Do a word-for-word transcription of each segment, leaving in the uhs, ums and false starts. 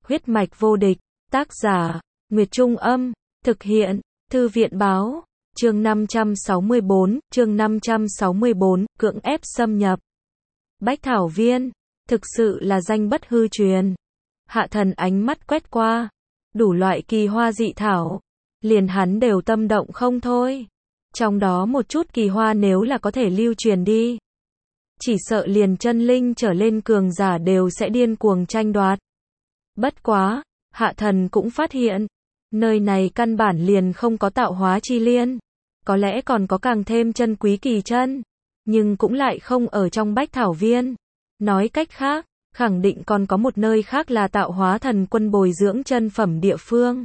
Huyết mạch vô địch, tác giả, Nguyệt Trung Âm, thực hiện, Thư viện Báo, chương năm trăm sáu mươi bốn, chương năm trăm sáu mươi bốn, cưỡng ép xâm nhập. Bách Thảo Viên, thực sự là danh bất hư truyền. Hạ Thần ánh mắt quét qua, đủ loại kỳ hoa dị thảo, liền hắn đều tâm động không thôi. Trong đó một chút kỳ hoa nếu là có thể lưu truyền đi, chỉ sợ liền chân linh trở lên cường giả đều sẽ điên cuồng tranh đoạt. Bất quá, Hạ Thần cũng phát hiện, nơi này căn bản liền không có tạo hóa chi liên, có lẽ còn có càng thêm chân quý kỳ chân, nhưng cũng lại không ở trong Bách Thảo Viên. Nói cách khác, khẳng định còn có một nơi khác là tạo hóa thần quân bồi dưỡng chân phẩm địa phương.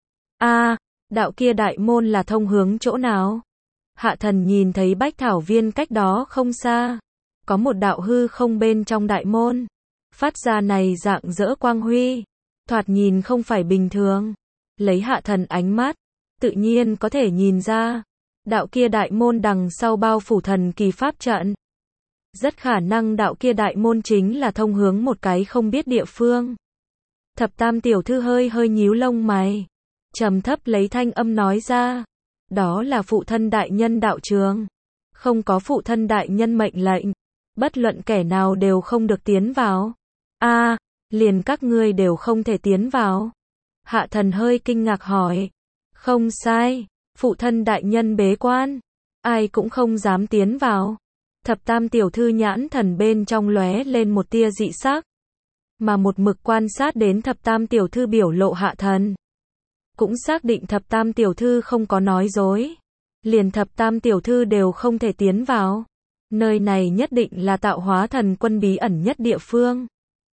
A, à, đạo kia đại môn là thông hướng chỗ nào? Hạ Thần nhìn thấy Bách Thảo Viên cách đó không xa, có một đạo hư không bên trong đại môn, phát ra này dạng dỡ quang huy, thoạt nhìn không phải bình thường. Lấy Hạ Thần ánh mắt, tự nhiên có thể nhìn ra, đạo kia đại môn đằng sau bao phủ thần kỳ pháp trận. Rất khả năng đạo kia đại môn chính là thông hướng một cái không biết địa phương. Thập Tam tiểu thư hơi hơi nhíu lông mày, trầm thấp lấy thanh âm nói ra, đó là phụ thân đại nhân đạo trường. Không có phụ thân đại nhân mệnh lệnh, bất luận kẻ nào đều không được tiến vào. A, à, liền các ngươi đều không thể tiến vào. Hạ Thần hơi kinh ngạc hỏi. Không sai, phụ thân đại nhân bế quan, ai cũng không dám tiến vào. Thập Tam tiểu thư nhãn thần bên trong lóe lên một tia dị sắc, mà một mực quan sát đến Thập Tam tiểu thư biểu lộ Hạ Thần, cũng xác định Thập Tam tiểu thư không có nói dối. Liền Thập Tam tiểu thư đều không thể tiến vào, nơi này nhất định là tạo hóa thần quân bí ẩn nhất địa phương.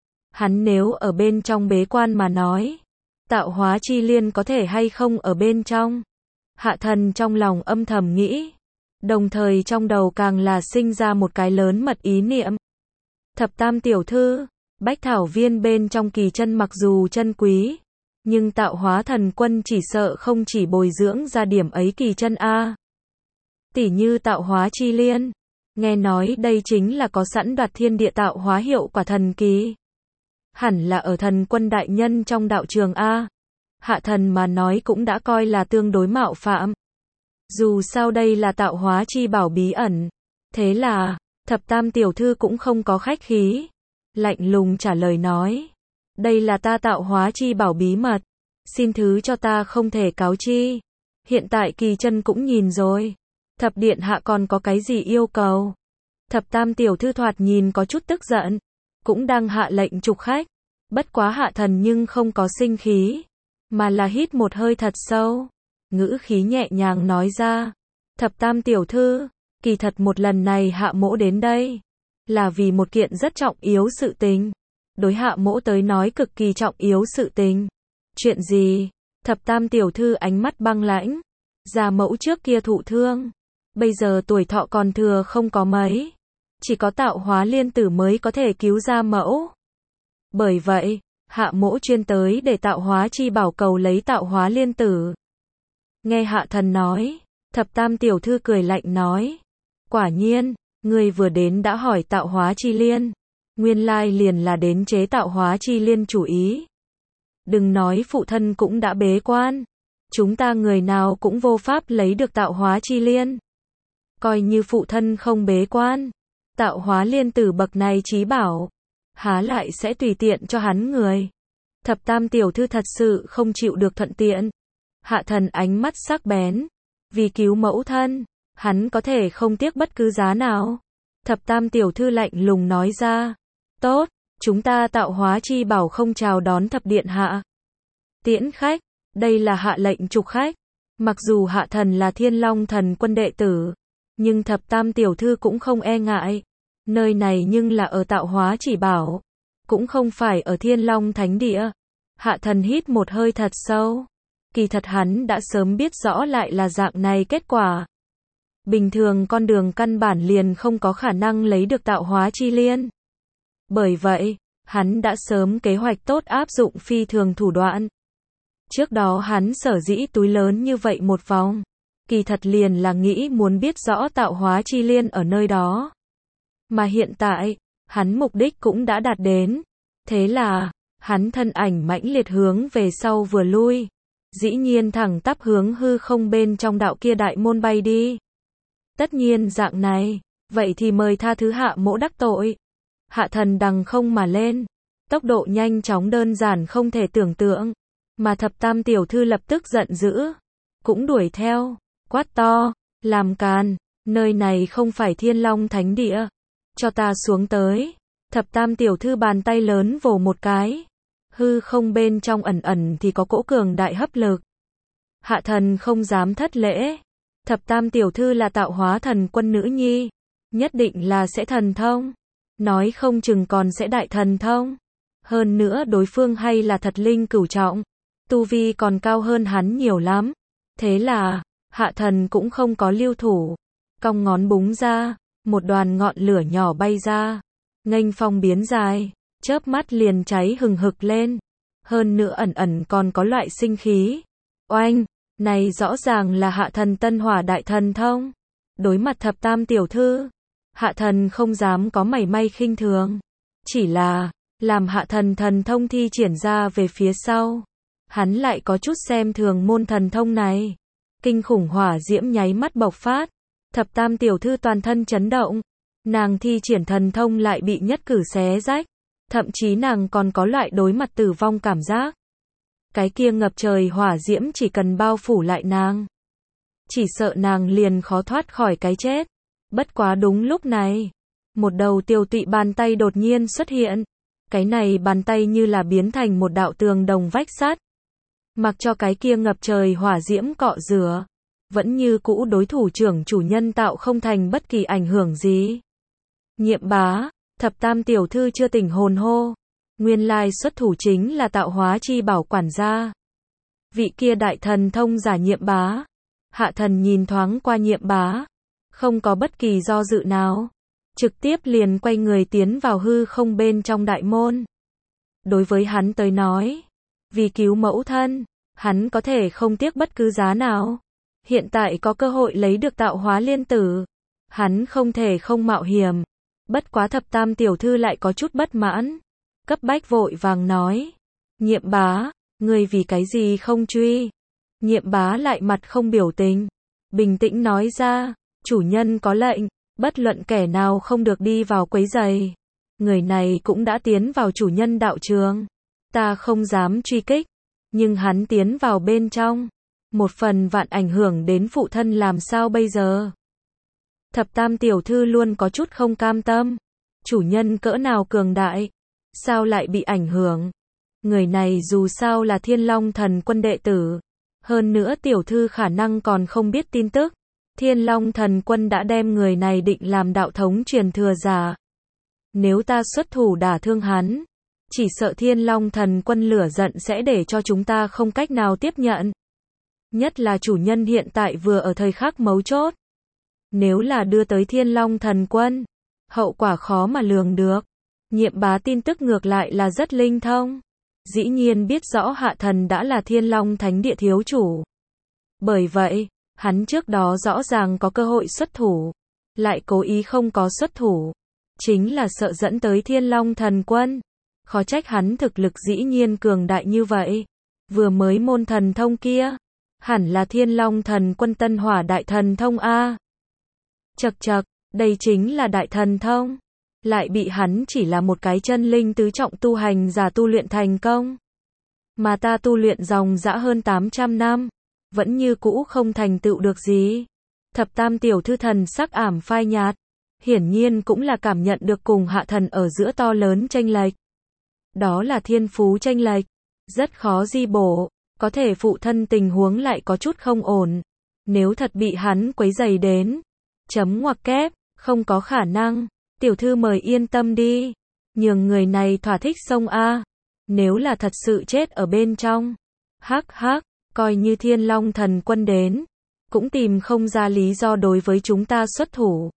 Hắn nếu ở bên trong bế quan mà nói, tạo hóa chi liên có thể hay không ở bên trong? Hạ Thần trong lòng âm thầm nghĩ, đồng thời trong đầu càng là sinh ra một cái lớn mật ý niệm. Thập Tam tiểu thư, Bách Thảo Viên bên trong kỳ chân mặc dù chân quý, nhưng tạo hóa thần quân chỉ sợ không chỉ bồi dưỡng ra điểm ấy kỳ chân a. Tỉ như tạo hóa chi liên, nghe nói đây chính là có sẵn đoạt thiên địa tạo hóa hiệu quả thần kỳ. Hẳn là ở thần quân đại nhân trong đạo trường a. Hạ Thần mà nói cũng đã coi là tương đối mạo phạm. Dù sao đây là tạo hóa chi bảo bí ẩn. Thế là, Thập Tam tiểu thư cũng không có khách khí, lạnh lùng trả lời nói, đây là ta tạo hóa chi bảo bí mật, xin thứ cho ta không thể cáo chi. Hiện tại kỳ chân cũng nhìn rồi, Thập điện hạ còn có cái gì yêu cầu? Thập Tam tiểu thư thoạt nhìn có chút tức giận, cũng đang hạ lệnh trục khách. Bất quá Hạ Thần nhưng không có sinh khí, mà là hít một hơi thật sâu, ngữ khí nhẹ nhàng nói ra, Thập Tam tiểu thư, kỳ thật một lần này Hạ mỗ đến đây, là vì một kiện rất trọng yếu sự tình. Đối Hạ mỗ tới nói cực kỳ trọng yếu sự tình. Chuyện gì? Thập Tam tiểu thư ánh mắt băng lãnh, gia mẫu trước kia thụ thương, bây giờ tuổi thọ còn thừa không có mấy, chỉ có tạo hóa liên tử mới có thể cứu gia mẫu. Bởi vậy, Hạ mỗ chuyên tới để tạo hóa chi bảo cầu lấy tạo hóa liên tử. Nghe Hạ Thần nói, Thập Tam tiểu thư cười lạnh nói, quả nhiên, ngươi vừa đến đã hỏi tạo hóa chi liên, nguyên lai liền là đến chế tạo hóa chi liên chủ ý. Đừng nói phụ thân cũng đã bế quan, chúng ta người nào cũng vô pháp lấy được tạo hóa chi liên. Coi như phụ thân không bế quan, tạo hóa liên tử bậc này chí bảo, há lại sẽ tùy tiện cho hắn người. Thập Tam tiểu thư thật sự không chịu được thuận tiện. Hạ Thần ánh mắt sắc bén, vì cứu mẫu thân, hắn có thể không tiếc bất cứ giá nào. Thập Tam tiểu thư lạnh lùng nói ra, tốt, chúng ta tạo hóa chi bảo không chào đón Thập điện hạ. Tiễn khách, đây là hạ lệnh trục khách. Mặc dù Hạ Thần là Thiên Long thần quân đệ tử, nhưng Thập Tam tiểu thư cũng không e ngại. Nơi này nhưng là ở tạo hóa chỉ bảo, cũng không phải ở Thiên Long thánh địa. Hạ Thần hít một hơi thật sâu, kỳ thật hắn đã sớm biết rõ lại là dạng này kết quả. Bình thường con đường căn bản liền không có khả năng lấy được tạo hóa chi liên. Bởi vậy, hắn đã sớm kế hoạch tốt áp dụng phi thường thủ đoạn. Trước đó hắn sở dĩ túi lớn như vậy một vòng, kỳ thật liền là nghĩ muốn biết rõ tạo hóa chi liên ở nơi đó. Mà hiện tại, hắn mục đích cũng đã đạt đến. Thế là, Hắn thân ảnh mãnh liệt hướng về sau vừa lui, dĩ nhiên thẳng tắp hướng hư không bên trong đạo kia đại môn bay đi. Tất nhiên dạng này, vậy thì mời tha thứ hạ mỗ đắc tội. Hạ thần đằng không mà lên, tốc độ nhanh chóng đơn giản không thể tưởng tượng, mà thập tam tiểu thư lập tức giận dữ, cũng đuổi theo, quát to, làm càn, nơi này không phải Thiên Long Thánh Địa, cho ta xuống tới. Thập tam tiểu thư bàn tay lớn vồ một cái, hư không bên trong ẩn ẩn thì có cỗ cường đại hấp lực. Hạ thần không dám thất lễ, thập tam tiểu thư là tạo hóa thần quân nữ nhi, nhất định là sẽ thần thông, nói không chừng còn sẽ đại thần thông. Hơn nữa đối phương hay là thật linh cửu trọng, tu vi còn cao hơn hắn nhiều lắm. Thế là, hạ thần cũng không có lưu thủ, cong ngón búng ra, một đoàn ngọn lửa nhỏ bay ra, nghênh phong biến dài, chớp mắt liền cháy hừng hực lên. Hơn nữa ẩn ẩn còn có loại sinh khí. Oanh, này rõ ràng là hạ thần tân hỏa đại thần thông. Đối mặt thập tam tiểu thư, hạ thần không dám có mảy may khinh thường. Chỉ là, làm hạ thần thần thông thi triển ra về phía sau, hắn lại có chút xem thường môn thần thông này. Kinh khủng hỏa diễm nháy mắt bộc phát, thập tam tiểu thư toàn thân chấn động, nàng thi triển thần thông lại bị nhất cử xé rách, thậm chí nàng còn có loại đối mặt tử vong cảm giác. Cái kia ngập trời hỏa diễm chỉ cần bao phủ lại nàng, chỉ sợ nàng liền khó thoát khỏi cái chết. Bất quá đúng lúc này, một đầu tiêu tụy bàn tay đột nhiên xuất hiện, cái này bàn tay như là biến thành một đạo tường đồng vách sắt, mặc cho cái kia ngập trời hỏa diễm cọ rửa, vẫn như cũ đối thủ trưởng chủ nhân tạo không thành bất kỳ ảnh hưởng gì. Nhiệm bá, thập tam tiểu thư chưa tỉnh hồn hô, nguyên lai xuất thủ chính là tạo hóa chi bảo quản gia. Vị kia đại thần thông giả Nhiệm bá. Hạ thần nhìn thoáng qua Nhiệm bá, không có bất kỳ do dự nào, trực tiếp liền quay người tiến vào hư không bên trong đại môn. Đối với hắn tới nói, vì cứu mẫu thân, hắn có thể không tiếc bất cứ giá nào. Hiện tại có cơ hội lấy được tạo hóa liên tử, hắn không thể không mạo hiểm. Bất quá thập tam tiểu thư lại có chút bất mãn, cấp bách vội vàng nói, Nhiệm bá, ngươi vì cái gì không truy? Nhiệm bá lại mặt không biểu tình, bình tĩnh nói ra, chủ nhân có lệnh, bất luận kẻ nào không được đi vào quấy rầy. Người này cũng đã tiến vào chủ nhân đạo trường, ta không dám truy kích, nhưng hắn tiến vào bên trong, một phần vạn ảnh hưởng đến phụ thân làm sao bây giờ? Thập tam tiểu thư luôn có chút không cam tâm, chủ nhân cỡ nào cường đại, sao lại bị ảnh hưởng? Người này dù sao là Thiên Long thần quân đệ tử, hơn nữa tiểu thư khả năng còn không biết tin tức, Thiên Long thần quân đã đem người này định làm đạo thống truyền thừa giả. Nếu ta xuất thủ đả thương hắn, chỉ sợ Thiên Long thần quân lửa giận sẽ để cho chúng ta không cách nào tiếp nhận. Nhất là chủ nhân hiện tại vừa ở thời khắc mấu chốt. Nếu là đưa tới Thiên Long thần quân, hậu quả khó mà lường được. Nhiệm bá tin tức ngược lại là rất linh thông. Dĩ nhiên biết rõ hạ thần đã là Thiên Long Thánh Địa thiếu chủ. Bởi vậy, hắn trước đó rõ ràng có cơ hội xuất thủ, lại cố ý không có xuất thủ. Chính là sợ dẫn tới Thiên Long thần quân. Khó trách hắn thực lực dĩ nhiên cường đại như vậy. Vừa mới môn thần thông kia, hẳn là Thiên Long thần quân tân hỏa đại thần thông A. Chậc chậc, đây chính là đại thần thông. Lại bị hắn chỉ là một cái chân linh tứ trọng tu hành giả tu luyện thành công. Mà ta tu luyện dòng dã hơn tám trăm năm, vẫn như cũ không thành tựu được gì. Thập tam tiểu thư thần sắc ảm phai nhạt, hiển nhiên cũng là cảm nhận được cùng hạ thần ở giữa to lớn chênh lệch. Đó là thiên phú chênh lệch, rất khó di bổ, có thể phụ thân tình huống lại có chút không ổn. Nếu thật bị hắn quấy rầy đến, chấm ngoặc kép, không có khả năng. Tiểu thư mời yên tâm đi, nhường người này thỏa thích xông a. Nếu là thật sự chết ở bên trong, hắc hắc, coi như Thiên Long thần quân đến, cũng tìm không ra lý do đối với chúng ta xuất thủ.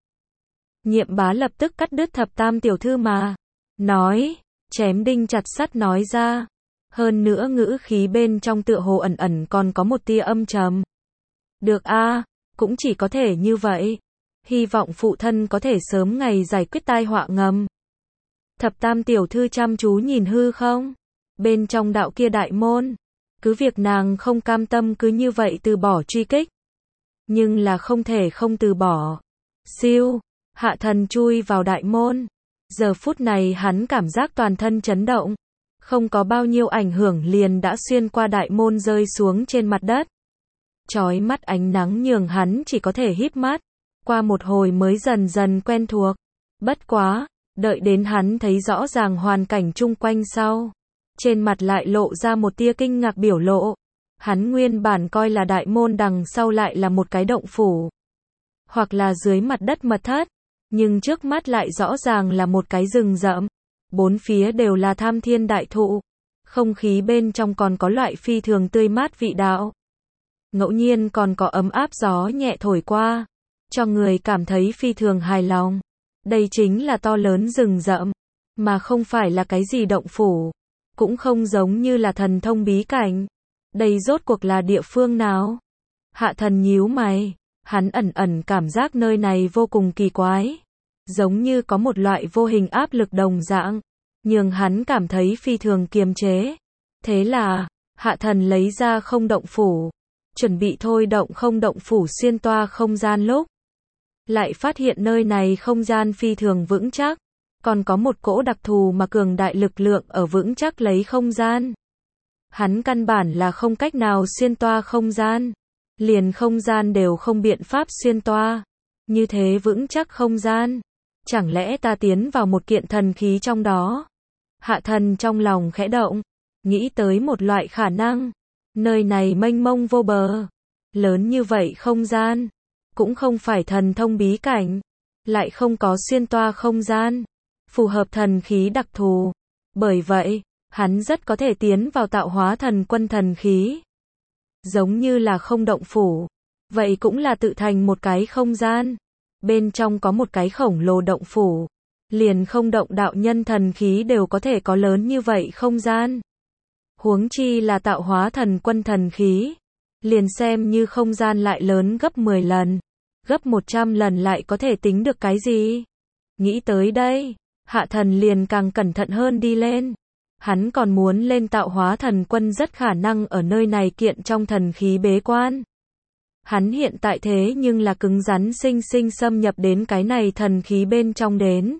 Nhiệm bá lập tức cắt đứt thập tam tiểu thư mà, nói, chém đinh chặt sắt nói ra, hơn nữa ngữ khí bên trong tựa hồ ẩn ẩn còn có một tia âm trầm. Được a, cũng chỉ có thể như vậy. Hy vọng phụ thân có thể sớm ngày giải quyết tai họa ngầm. Thập tam tiểu thư chăm chú nhìn hư không, bên trong đạo kia đại môn. Cứ việc nàng không cam tâm cứ như vậy từ bỏ truy kích. Nhưng là không thể không từ bỏ. Siêu, Hạ Thần chui vào đại môn. Giờ phút này hắn cảm giác toàn thân chấn động. Không có bao nhiêu ảnh hưởng liền đã xuyên qua đại môn rơi xuống trên mặt đất. Chói mắt ánh nắng nhường hắn chỉ có thể híp mắt. Qua một hồi mới dần dần quen thuộc. Bất quá, đợi đến hắn thấy rõ ràng hoàn cảnh chung quanh sau. Trên mặt lại lộ ra một tia kinh ngạc biểu lộ. Hắn nguyên bản coi là đại môn đằng sau lại là một cái động phủ. Hoặc là dưới mặt đất mật thất. Nhưng trước mắt lại rõ ràng là một cái rừng rậm. Bốn phía đều là tham thiên đại thụ. Không khí bên trong còn có loại phi thường tươi mát vị đạo. Ngẫu nhiên còn có ấm áp gió nhẹ thổi qua. Cho người cảm thấy phi thường hài lòng. Đây chính là to lớn rừng rậm. Mà không phải là cái gì động phủ. Cũng không giống như là thần thông bí cảnh. Đây rốt cuộc là địa phương nào? Hạ Thần nhíu mày. Hắn ẩn ẩn cảm giác nơi này vô cùng kỳ quái. Giống như có một loại vô hình áp lực đồng dạng. Nhưng hắn cảm thấy phi thường kiềm chế. Thế là, Hạ Thần lấy ra không động phủ. Chuẩn bị thôi động không động phủ xuyên toa không gian lúc. Lại phát hiện nơi này không gian phi thường vững chắc. Còn có một cỗ đặc thù mà cường đại lực lượng ở vững chắc lấy không gian. Hắn căn bản là không cách nào xuyên toa không gian. Liền không gian đều không biện pháp xuyên toa. Như thế vững chắc không gian. Chẳng lẽ ta tiến vào một kiện thần khí trong đó? Hạ Thần trong lòng khẽ động. Nghĩ tới một loại khả năng. Nơi này mênh mông vô bờ. Lớn như vậy không gian. Cũng không phải thần thông bí cảnh. Lại không có xuyên toa không gian. Phù hợp thần khí đặc thù. Bởi vậy, hắn rất có thể tiến vào tạo hóa thần quân thần khí. Giống như là không động phủ. Vậy cũng là tự thành một cái không gian. Bên trong có một cái khổng lồ động phủ. Liền không động đạo nhân thần khí đều có thể có lớn như vậy không gian. Huống chi là tạo hóa thần quân thần khí. Liền xem như không gian lại lớn gấp mười lần. Gấp một trăm lần lại có thể tính được cái gì? Nghĩ tới đây, Hạ Thần liền càng cẩn thận hơn đi lên. Hắn còn muốn lên tạo hóa thần quân rất khả năng ở nơi này kiện trong thần khí bế quan. Hắn hiện tại thế nhưng là cứng rắn sinh sinh xâm nhập đến cái này thần khí bên trong đến.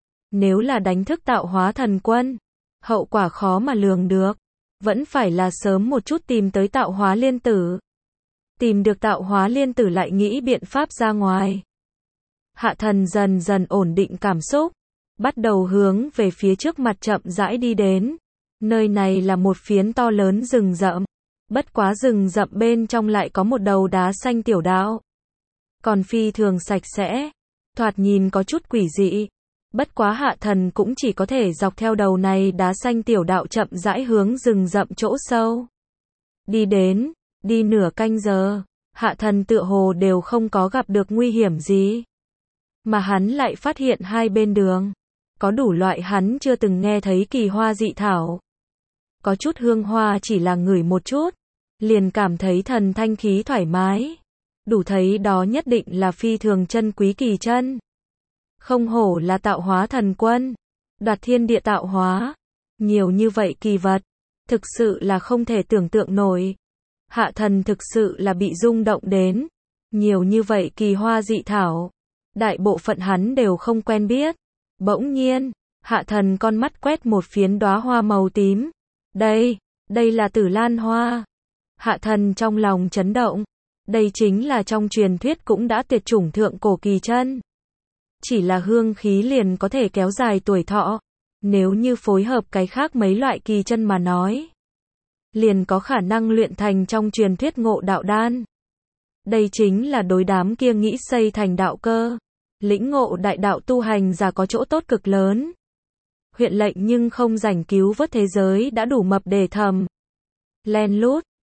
Nếu là đánh thức tạo hóa thần quân, hậu quả khó mà lường được. Vẫn phải là sớm một chút tìm tới tạo hóa liên tử. Tìm được tạo hóa liên tử lại nghĩ biện pháp ra ngoài. Hạ Thần dần dần ổn định cảm xúc. Bắt đầu hướng về phía trước mặt chậm rãi đi đến. Nơi này là một phiến to lớn rừng rậm. Bất quá rừng rậm bên trong lại có một đầu đá xanh tiểu đạo. Còn phi thường sạch sẽ. Thoạt nhìn có chút quỷ dị. Bất quá Hạ Thần cũng chỉ có thể dọc theo đầu này đá xanh tiểu đạo chậm rãi hướng rừng rậm chỗ sâu. Đi đến, đi nửa canh giờ, Hạ Thần tựa hồ đều không có gặp được nguy hiểm gì. Mà hắn lại phát hiện hai bên đường. Có đủ loại hắn chưa từng nghe thấy kỳ hoa dị thảo. Có chút hương hoa chỉ là ngửi một chút. Liền cảm thấy thần thanh khí thoải mái. Đủ thấy đó nhất định là phi thường chân quý kỳ chân. Không hổ là tạo hóa thần quân. Đoạt thiên địa tạo hóa. Nhiều như vậy kỳ vật. Thực sự là không thể tưởng tượng nổi. Hạ Thần thực sự là bị rung động đến. Nhiều như vậy kỳ hoa dị thảo. Đại bộ phận hắn đều không quen biết. Bỗng nhiên, Hạ Thần con mắt quét một phiến đóa hoa màu tím. Đây, đây là Tử Lan hoa. Hạ Thần trong lòng chấn động. Đây chính là trong truyền thuyết cũng đã tuyệt chủng thượng cổ kỳ chân. Chỉ là hương khí liền có thể kéo dài tuổi thọ. Nếu như phối hợp cái khác mấy loại kỳ chân mà nói, liền có khả năng luyện thành trong truyền thuyết ngộ đạo đan. Đây chính là đối đám kia nghĩ xây thành đạo cơ. Lĩnh ngộ đại đạo tu hành giả có chỗ tốt cực lớn. Huyện lệnh nhưng không rảnh cứu vớt thế giới đã đủ mập để thầm. Len lút,